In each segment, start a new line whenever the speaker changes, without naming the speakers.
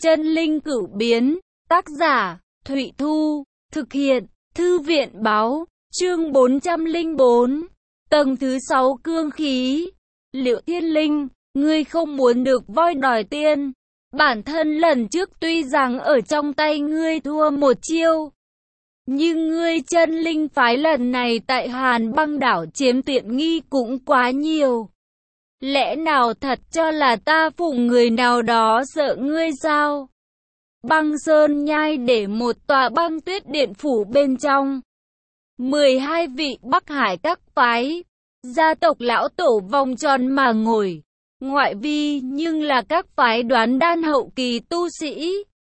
Chân linh cửu biến, tác giả, Thụy Thu, thực hiện, Thư viện báo, chương 404, tầng thứ 6 cương khí. Liệu Thiên Linh, ngươi không muốn được voi đòi tiên. Bản thân lần trước tuy rằng ở trong tay ngươi thua một chiêu, nhưng ngươi chân linh phái lần này tại Hàn Băng đảo chiếm tiện nghi cũng quá nhiều. Lẽ nào thật cho là ta phụng người nào đó sợ ngươi sao? Băng Sơn Nhai để một tòa băng tuyết điện phủ bên trong. 12 vị Bắc Hải các phái, gia tộc lão tổ vòng tròn mà ngồi. Ngoại vi nhưng là các phái đoán đan hậu kỳ tu sĩ.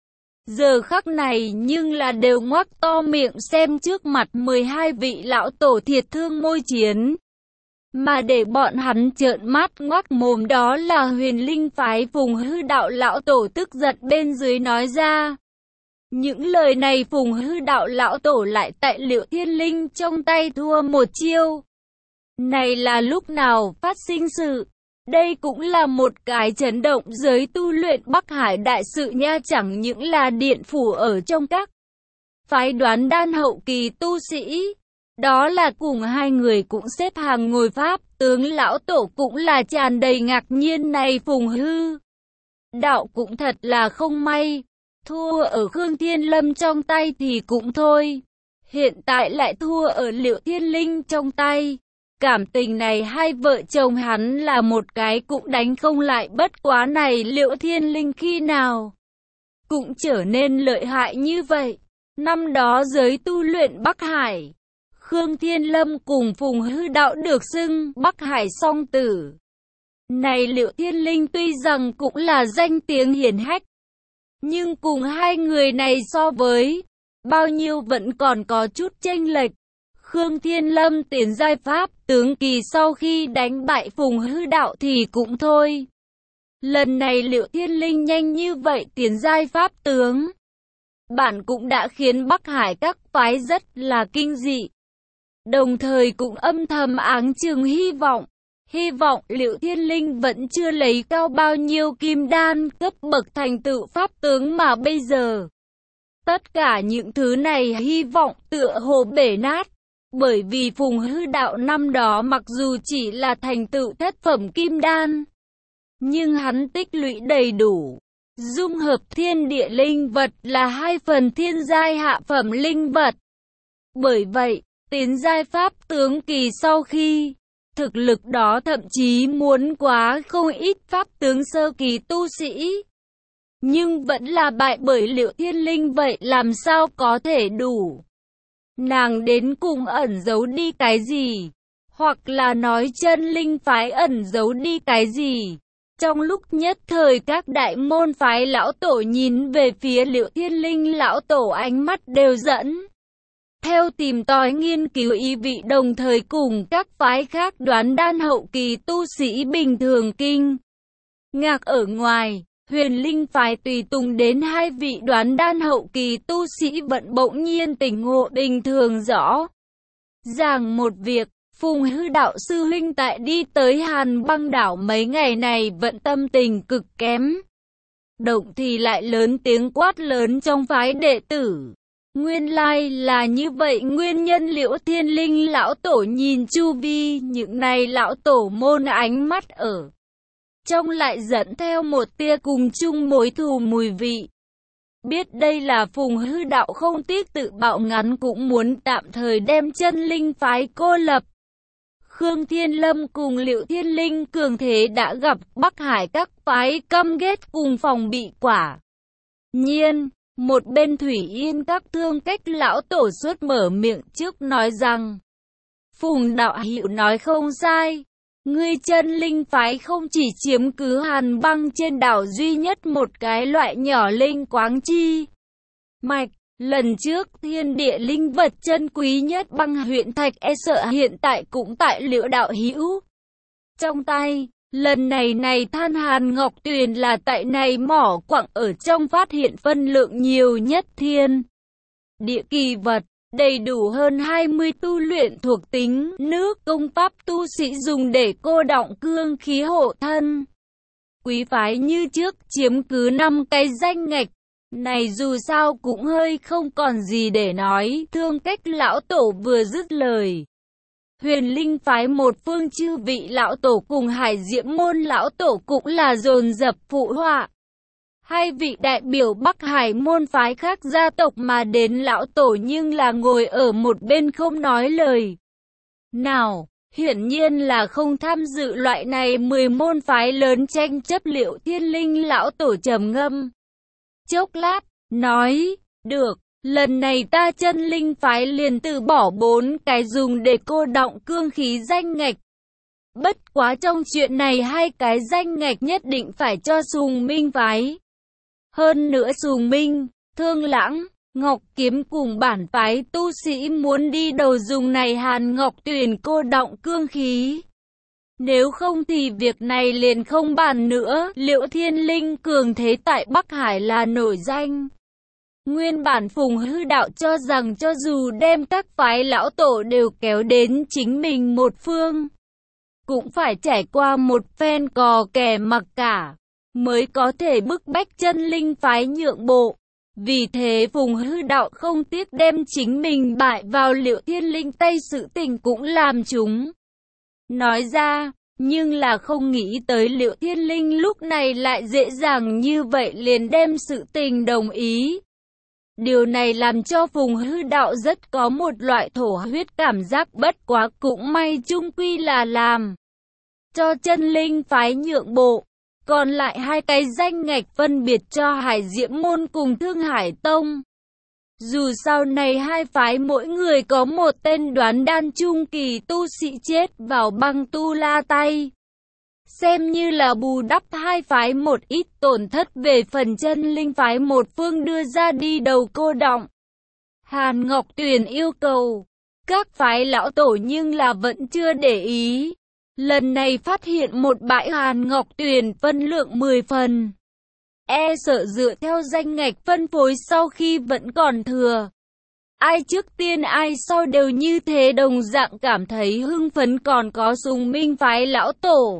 Giờ khắc này nhưng là đều ngoác to miệng xem trước mặt 12 vị lão tổ thiệt thương môi chiến. Mà để bọn hắn trợn mắt ngoác mồm đó là Huyền Linh phái Phùng Hư đạo lão tổ tức giận bên dưới nói ra. Những lời này Phùng Hư đạo lão tổ lại tại Liệu Thiên Linh trong tay thua một chiêu. Này là lúc nào phát sinh sự? Đây cũng là một cái chấn động giới tu luyện Bắc Hải đại sự nha, chẳng những là điện phủ ở trong các phái đoán đan hậu kỳ tu sĩ. Đó là cùng hai người cũng xếp hàng ngồi pháp, tướng lão tổ cũng là tràn đầy ngạc nhiên. Này Phùng Hư đạo cũng thật là không may, thua ở Khương Thiên Lâm trong tay thì cũng thôi, hiện tại lại thua ở Liệu Thiên Linh trong tay. Cảm tình này hai vợ chồng hắn là một cái cũng đánh không lại, bất quá này Liệu Thiên Linh khi nào cũng trở nên lợi hại như vậy. Năm đó giới tu luyện Bắc Hải, Khương Thiên Lâm cùng Phùng Hư đạo được xưng Bắc Hải song tử. Này Liệu Thiên Linh tuy rằng cũng là danh tiếng hiển hách, nhưng cùng hai người này so với, bao nhiêu vẫn còn có chút chênh lệch. Khương Thiên Lâm tiến giai pháp tướng kỳ sau khi đánh bại Phùng Hư đạo thì cũng thôi. Lần này Liệu Thiên Linh nhanh như vậy tiến giai pháp tướng, bản cũng đã khiến Bắc Hải các phái rất là kinh dị. Đồng thời cũng âm thầm áng chừng hy vọng Liệu Thiên Linh vẫn chưa lấy cao bao nhiêu kim đan cấp bậc thành tựu pháp tướng mà bây giờ. Tất cả những thứ này hy vọng tựa hồ bể nát. Bởi vì Phùng Hư đạo năm đó mặc dù chỉ là thành tựu thất phẩm kim đan, nhưng hắn tích lũy đầy đủ, dung hợp thiên địa linh vật là 2 phần thiên giai hạ phẩm linh vật. Bởi vậy, tiến giai pháp tướng kỳ sau khi, thực lực đó thậm chí muốn quá không ít pháp tướng sơ kỳ tu sĩ. Nhưng vẫn là bại bởi Liệu Thiên Linh, vậy làm sao có thể đủ? Nàng đến cùng ẩn giấu đi cái gì? Hoặc là nói chân linh phái ẩn giấu đi cái gì? Trong lúc nhất thời các đại môn phái lão tổ nhìn về phía Liệu Thiên Linh, lão tổ ánh mắt đều dẫn theo tìm tòi nghiên cứu ý vị, đồng thời cùng các phái khác đoán đan hậu kỳ tu sĩ bình thường kinh ngạc. Ở ngoài, Huyền Linh phái tùy tùng đến 2 vị đoán đan hậu kỳ tu sĩ vận bỗng nhiên tỉnh ngộ bình thường rõ ràng một việc. Phùng Hư đạo sư huynh tại đi tới Hàn Băng đảo mấy ngày này vẫn tâm tình cực kém. Động thì lại lớn tiếng quát lớn trong phái đệ tử. Nguyên lai là như vậy, nguyên nhân Liễu Thiên Linh lão tổ nhìn chu vi những này lão tổ môn ánh mắt ở trong lại dẫn theo một tia cùng chung mối thù mùi vị. Biết đây là Phùng Hư đạo không tiếc tự bạo, ngắn cũng muốn tạm thời đem chân linh phái cô lập. Khương Thiên Lâm cùng Liệu Thiên Linh cường thế đã gặp Bắc Hải các phái căm ghét cùng phòng bị quả nhiên. Một bên Thủy Yên các thương cách lão tổ suốt mở miệng trước nói rằng, Phùng đạo hữu nói không sai, ngươi chân linh phái không chỉ chiếm cứ Hàn Băng trên đảo duy nhất một cái loại nhỏ linh quáng chi mạch. Lần trước thiên địa linh vật chân quý nhất băng huyện thạch e sợ hiện tại cũng tại Liễu đạo hữu trong tay. Lần này than Hàn Ngọc Tuyền là tại này mỏ quặng ở trong phát hiện phân lượng nhiều nhất thiên địa kỳ vật, đầy đủ hơn 20 tu luyện thuộc tính nước công pháp tu sĩ dùng để cô đọng cương khí hộ thân. quý phái như trước, chiếm cứ 5 cái danh ngạch. Này dù sao cũng hơi không còn gì để nói, Thương Cách lão tổ vừa dứt lời. Huyền Linh phái một phương chư vị lão tổ cùng Hải Diễm môn lão tổ cũng là dồn dập phụ họa. Hai vị đại biểu Bắc Hải môn phái khác gia tộc mà đến lão tổ nhưng là ngồi ở một bên không nói lời nào, hiển nhiên là không tham dự loại này 10 môn phái lớn tranh chấp. Liệu Thiên Linh lão tổ trầm ngâm chốc lát, nói, được, lần này ta Chân Linh phái liền từ bỏ 4 cái dùng để cô đọng cương khí danh ngạch. Bất quá trong chuyện này 2 cái danh ngạch nhất định phải cho Sùng Minh phái. Hơn nữa Sùng Minh, Thương Lãng, Ngọc Kiếm cùng bản phái tu sĩ muốn đi đầu dùng này Hàn Ngọc Tuyền cô đọng cương khí. Nếu không thì việc này liền không bàn nữa. Liệu Thiên Linh cường thế tại Bắc Hải là nổi danh. Nguyên bản Phùng Hư Đạo cho rằng cho dù đem các phái lão tổ đều kéo đến chính mình một phương, cũng phải trải qua một phen cò kè mặc cả, mới có thể bức bách Chân Linh phái nhượng bộ. Vì thế Phùng Hư Đạo không tiếc đem chính mình bại vào Liệu Thiên Linh tay, sự tình cũng làm chúng nói ra, nhưng là không nghĩ tới Liệu Thiên Linh lúc này lại dễ dàng như vậy liền đem sự tình đồng ý. Điều này làm cho Phùng Hư Đạo rất có một loại thổ huyết cảm giác, bất quá cũng may chung quy là làm cho Chân Linh phái nhượng bộ. Còn lại 2 cái danh ngạch phân biệt cho Hải Diễm môn cùng Thương Hải tông. Dù sau này 2 phái mỗi người có một tên đoán đan trung kỳ tu sĩ chết vào Băng Tu La tay, xem như là bù đắp 2 phái một ít tổn thất. Về phần Chân Linh phái một phương đưa ra đi đầu cô đọng Hàn Ngọc Tuyền yêu cầu các phái lão tổ nhưng là vẫn chưa để ý. Lần này phát hiện một bãi Hàn Ngọc Tuyền phân lượng 10 phần, e sợ dựa theo danh ngạch phân phối sau khi vẫn còn thừa. Ai trước tiên ai sau đều như thế, đồng dạng cảm thấy hưng phấn. Còn có Sùng Minh phái lão tổ.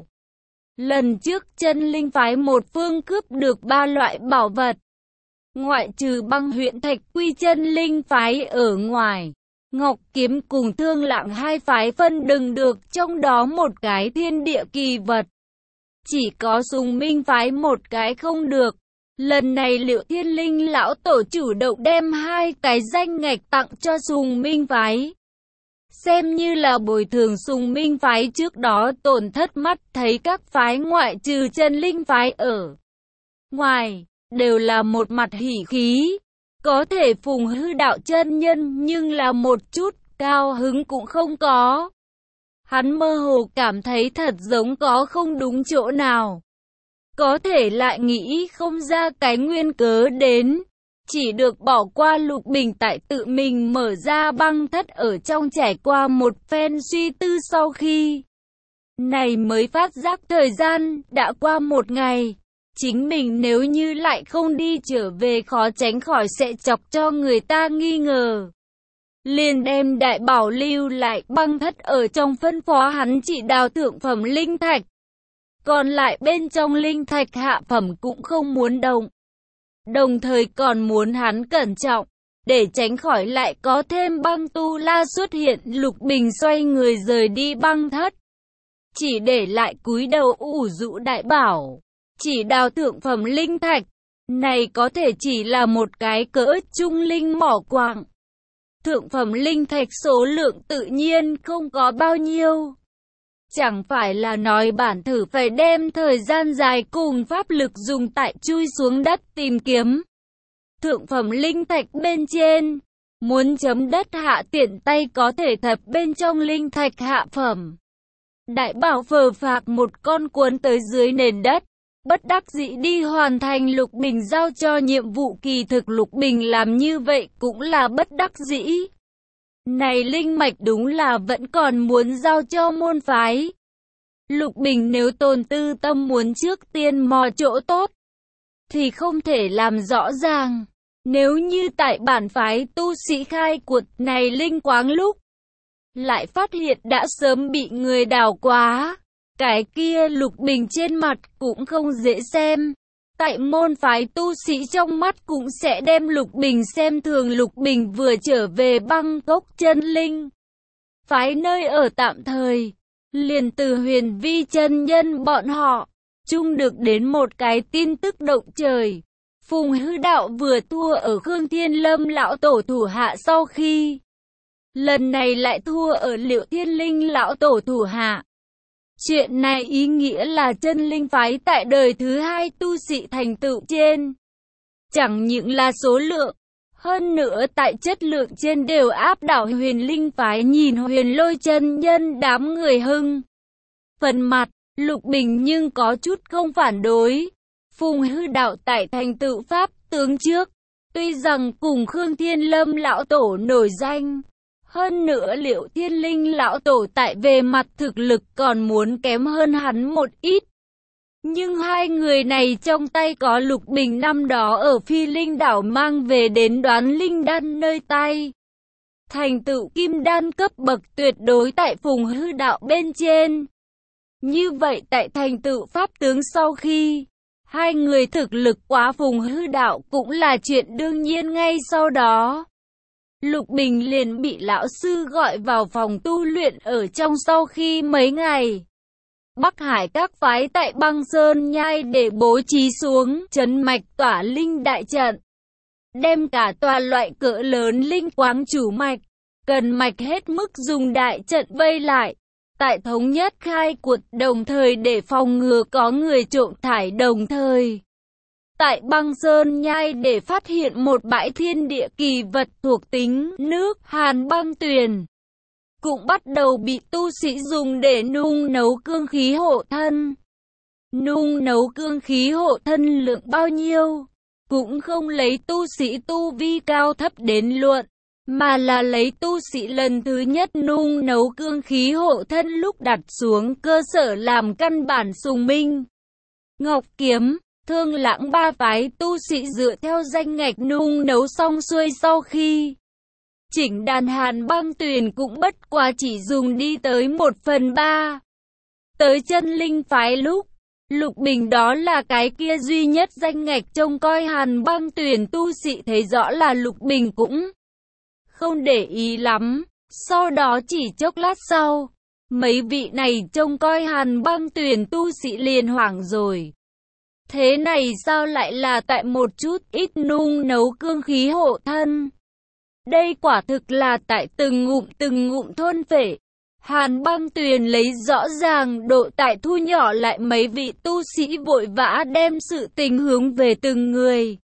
Lần trước Chân Linh phái một phương cướp được 3 loại bảo vật, ngoại trừ Băng Huyện Thạch Quy Chân Linh phái ở ngoài, Ngọc Kiếm cùng Thương Lãng 2 phái phân đừng được trong đó một cái thiên địa kỳ vật. Chỉ có Sùng Minh phái một cái không được. Lần này Liệu Thiên Linh lão tổ chủ động đem 2 cái danh ngạch tặng cho Sùng Minh phái, xem như là bồi thường Sùng Minh phái trước đó tổn thất. Mắt thấy các phái ngoại trừ Chân Linh phái ở ngoài đều là một mặt hỉ khí. Có thể Phùng Hư Đạo chân nhân nhưng là một chút cao hứng cũng không có. Hắn mơ hồ cảm thấy thật giống có không đúng chỗ nào, có thể lại nghĩ không ra cái nguyên cớ đến. Chỉ được bỏ qua Lục Bình tại tự mình mở ra băng thất ở trong, trải qua một phen suy tư sau khi này mới phát giác thời gian đã qua 1 ngày. Chính mình nếu như lại không đi trở về khó tránh khỏi sẽ chọc cho người ta nghi ngờ. Liền đem đại bảo lưu lại băng thất ở trong, phân phó hắn chỉ đào thượng phẩm linh thạch. Còn lại bên trong linh thạch hạ phẩm cũng không muốn động. Đồng thời còn muốn hắn cẩn trọng, để tránh khỏi lại có thêm Băng Tu La xuất hiện. Lục Bình xoay người rời đi băng thất, chỉ để lại cúi đầu ủ rũ đại bảo. Chỉ đào thượng phẩm linh thạch, này có thể chỉ là một cái cỡ trung linh mỏ quặng. Thượng phẩm linh thạch số lượng tự nhiên không có bao nhiêu. Chẳng phải là nói bản thử phải đem thời gian dài cùng pháp lực dùng tại chui xuống đất tìm kiếm thượng phẩm linh thạch bên trên. Muốn chấm đất hạ tiện tay có thể thập bên trong linh thạch hạ phẩm. Đại bảo phờ phạc một con cuốn tới dưới nền đất. Bất đắc dĩ đi hoàn thành Lục Bình giao cho nhiệm vụ. Kỳ thực Lục Bình làm như vậy cũng là bất đắc dĩ. Này linh mạch đúng là vẫn còn muốn giao cho môn phái. Lục Bình nếu tồn tư tâm muốn trước tiên mò chỗ tốt, thì không thể làm rõ ràng. Nếu như tại bản phái tu sĩ khai quật này linh quáng lúc lại phát hiện đã sớm bị người đào quá, Cái kia Lục Bình trên mặt cũng không dễ xem. Tại môn phái tu sĩ trong mắt cũng sẽ đem Lục Bình xem thường. Lục Bình vừa trở về Bangkok chân linh phái nơi ở tạm thời, liền từ Huyền Vi chân nhân bọn họ chung được đến một cái tin tức động trời. Phùng Hư Đạo vừa thua ở Khương Thiên Lâm lão tổ thủ hạ sau khi lần này lại thua ở Liệu Thiên Linh lão tổ thủ hạ. Chuyện này ý nghĩa là chân linh phái tại đời thứ hai tu sĩ thành tựu trên chẳng những là số lượng, hơn nữa tại chất lượng trên đều áp đảo Huyền Linh phái. Nhìn Huyền Lôi chân nhân đám người hưng phần mặt, Lục Bình nhưng có chút không phản đối. Phùng Hư Đạo tại thành tựu pháp tướng trước, tuy rằng cùng Khương Thiên Lâm lão tổ nổi danh, hơn nữa Liệu Thiên Linh lão tổ tại về mặt thực lực còn muốn kém hơn hắn một ít. Nhưng hai người này trong tay có Lục Bình năm đó ở Phi Linh đảo mang về đến Đoán Linh đan nơi tay. Thành tựu kim đan cấp bậc tuyệt đối tại Phùng Hư Đạo bên trên. Như vậy tại thành tựu pháp tướng sau khi hai người thực lực quá Phùng Hư Đạo cũng là chuyện đương nhiên. Ngay sau đó, Lục Bình liền bị lão sư gọi vào phòng tu luyện ở trong. Sau khi mấy ngày Bắc Hải các phái tại Băng Sơn Nhai để bố trí xuống trấn mạch tỏa linh đại trận, đem cả tòa loại cỡ lớn linh quáng chủ mạch, cần mạch hết mức dùng đại trận vây lại, tại thống nhất khai quật, đồng thời để phòng ngừa có người trộm thải, đồng thời tại Băng Sơn Nhai để phát hiện một bãi thiên địa kỳ vật thuộc tính nước, Hàn Băng Tuyền cũng bắt đầu bị tu sĩ dùng để nung nấu cương khí hộ thân. Nung nấu cương khí hộ thân lượng bao nhiêu cũng không lấy tu sĩ tu vi cao thấp đến luận, mà là lấy tu sĩ lần thứ nhất nung nấu cương khí hộ thân lúc đặt xuống cơ sở làm căn bản. Sùng Minh, Ngọc Kiếm, Thương Lãng ba phái tu sĩ dựa theo danh ngạch nung nấu xong xuôi sau khi chỉnh đàn Hàn Băng Tuyền cũng bất quá chỉ dùng đi tới 1/3. Tới chân linh phái lúc Lục Bình đó là cái kia duy nhất danh ngạch trông coi Hàn Băng Tuyền tu sĩ thấy rõ là Lục Bình cũng không để ý lắm. Sau đó chỉ chốc lát sau, mấy vị này trông coi Hàn Băng Tuyền tu sĩ liền hoảng rồi. Thế này sao lại là tại một chút ít nung nấu cương khí hộ thân? Đây quả thực là tại từng ngụm thôn phệ. Hàn Băng Tuyền lấy rõ ràng độ tại thu nhỏ lại, mấy vị tu sĩ vội vã đem sự tình hướng về từng người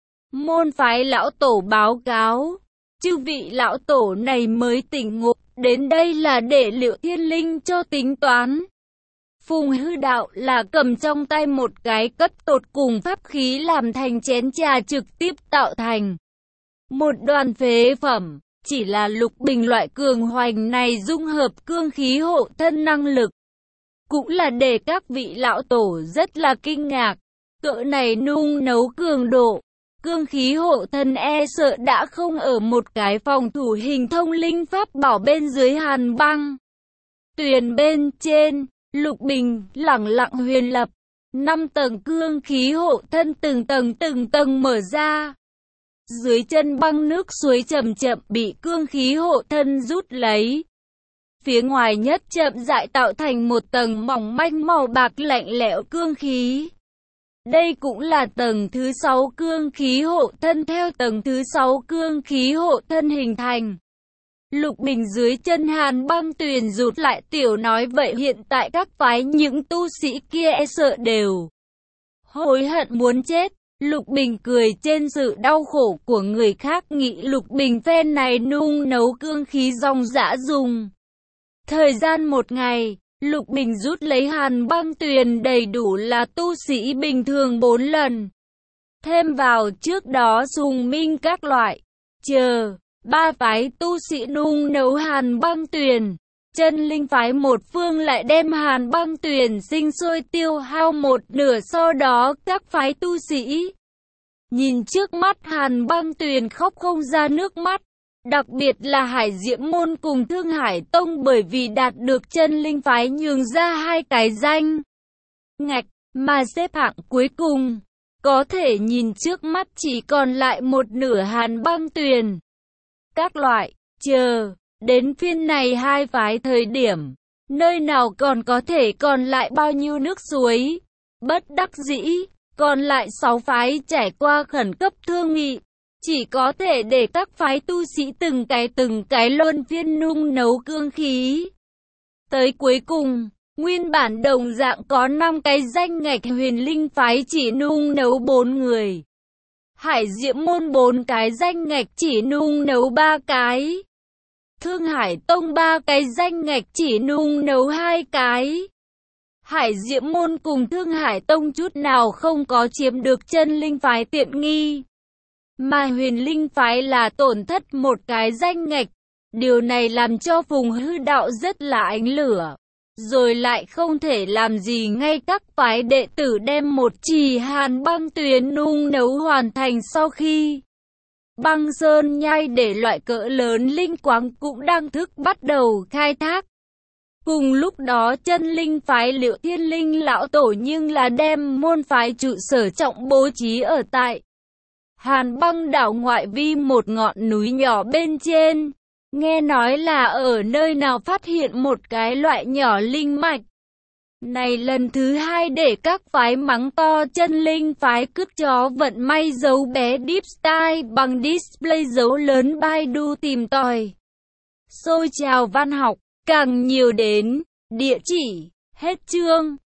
môn phái lão tổ báo cáo. Chư vị lão tổ này mới tỉnh ngộ, đến đây là để Liệu Thiên Linh cho tính toán. Phùng Hư Đạo là cầm trong tay một cái cấp tột cùng pháp khí làm thành chén trà, trực tiếp tạo thành một đoàn phế phẩm. Chỉ là Lục Bình loại cường hoành này dung hợp cương khí hộ thân năng lực, cũng là để các vị lão tổ rất là kinh ngạc. Cỡ này nung nấu cường độ cương khí hộ thân e sợ đã không ở một cái phòng thủ hình thông linh pháp bảo bên dưới Hàn Băng Tuyền bên trên. Lục Bình lẳng lặng huyền lập 5 tầng cương khí hộ thân, từng tầng mở ra. Dưới chân băng nước suối chậm chậm bị cương khí hộ thân rút lấy. Phía ngoài nhất chậm rãi tạo thành một tầng mỏng manh màu bạc lạnh lẽo cương khí. Đây cũng là tầng thứ 6 cương khí hộ thân. Theo tầng thứ 6 cương khí hộ thân hình thành, Lục Bình dưới chân Hàn Băng Tuyền rụt lại, tiểu nói vậy hiện tại các phái những tu sĩ kia e sợ đều hối hận muốn chết. Lục Bình cười trên sự đau khổ của người khác, nghĩ Lục Bình phen này nung nấu cương khí dòng dã dùng thời gian 1 ngày. Lục Bình rút lấy Hàn Băng Tuyền đầy đủ là tu sĩ bình thường 4 lần. Thêm vào trước đó Sùng Minh các loại, chờ 3 phái tu sĩ nung nấu Hàn Băng Tuyền. Chân linh phái một phương lại đem Hàn Băng Tuyền sinh sôi tiêu hao 1/2, sau đó các phái tu sĩ nhìn trước mắt Hàn Băng Tuyền khóc không ra nước mắt. Đặc biệt là Hải Diễm Môn cùng Thương Hải Tông bởi vì đạt được chân linh phái nhường ra hai cái danh ngạch, mà xếp hạng cuối cùng. Có thể nhìn trước mắt chỉ còn lại một nửa Hàn Băng Tuyền. Các loại, chờ, đến phiên này hai phái thời điểm, nơi nào còn có thể còn lại bao nhiêu nước suối. Bất đắc dĩ, còn lại 6 phái trải qua khẩn cấp thương nghị. Chỉ có thể để các phái tu sĩ từng cái luân phiên nung nấu cương khí. Tới cuối cùng, nguyên bản đồng dạng có 5 cái danh ngạch Huyền Linh phái chỉ nung nấu 4 người. Hải Diễm Môn 4 cái danh ngạch chỉ nung nấu 3 cái. Thương Hải Tông 3 cái danh ngạch chỉ nung nấu 2 cái. Hải Diễm Môn cùng Thương Hải Tông chút nào không có chiếm được chân linh phái tiện nghi. Mà Huyền Linh phái là tổn thất một cái danh ngạch. Điều này làm cho Phùng Hư Đạo rất là ánh lửa. Rồi lại không thể làm gì ngay các phái đệ tử đem một trì Hàn Băng Tuyền nung nấu hoàn thành sau khi Băng Sơn Nhai để loại cỡ lớn linh quáng cũng đang thức bắt đầu khai thác. Cùng lúc đó chân linh phái Liệu Thiên Linh lão tổ nhưng là đem môn phái trụ sở trọng bố trí ở tại Hàn Băng đảo ngoại vi một ngọn núi nhỏ bên trên. Nghe nói là ở nơi nào phát hiện một cái loại nhỏ linh mạch. Này lần thứ 2 để các phái mắng to chân linh phái cướp chó vận may dấu bé Deep Style bằng display dấu lớn Baidu tìm tòi. Xôi trào văn học, càng nhiều đến, địa chỉ, hết chương.